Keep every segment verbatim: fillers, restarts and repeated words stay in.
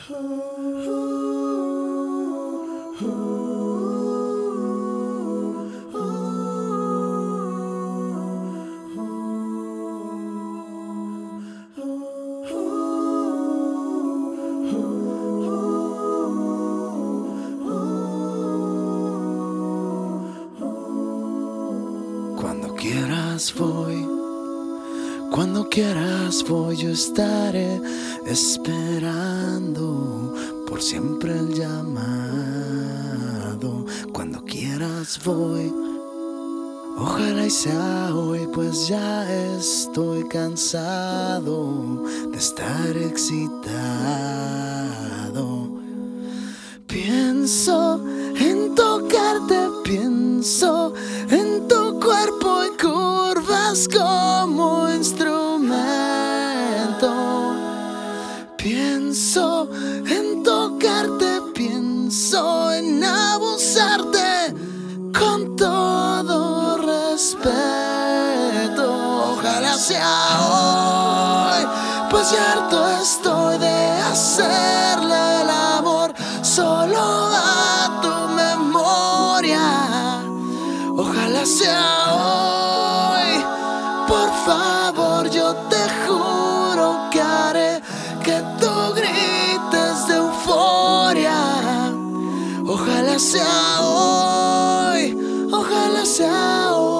Cuando quieras voy, cuando quieras voy, yo estaré esperando por siempre el llamado. Cuando quieras voy, ojalá y sea hoy, pues ya estoy cansado de estar excitado. Pienso en tocarte, pienso en tu cuerpo en curvas como instrumento. Pienso en tocarte, pienso en abusarte con todo respeto. Ojalá sea hoy, pues ya harto estoy de hacerle el amor solo a tu memoria. Ojalá sea hoy, por favor, yo te juro que haré que tú grites de euforia. Ojalá sea hoy, ojalá sea hoy.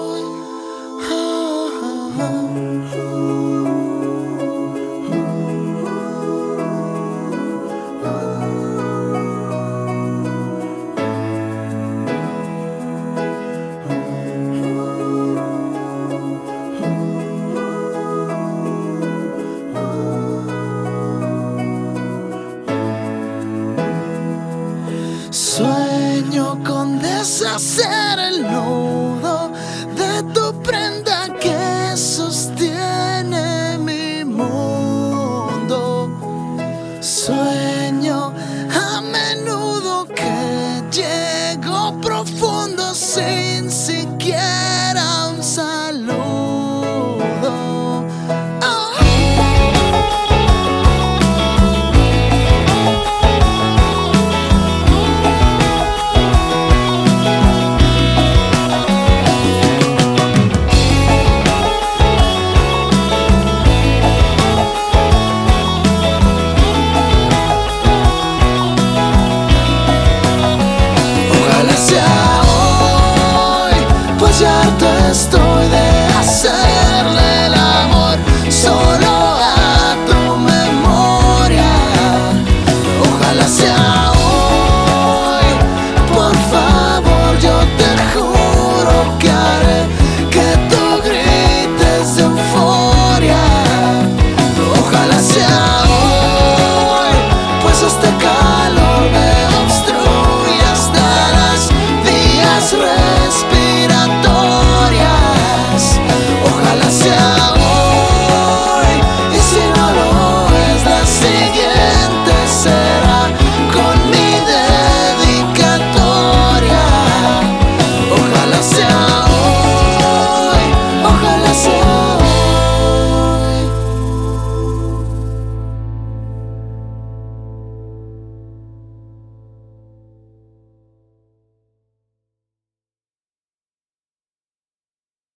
Sueño con deshacer el nudo de tu prenda que sostiene mi mundo. Sueño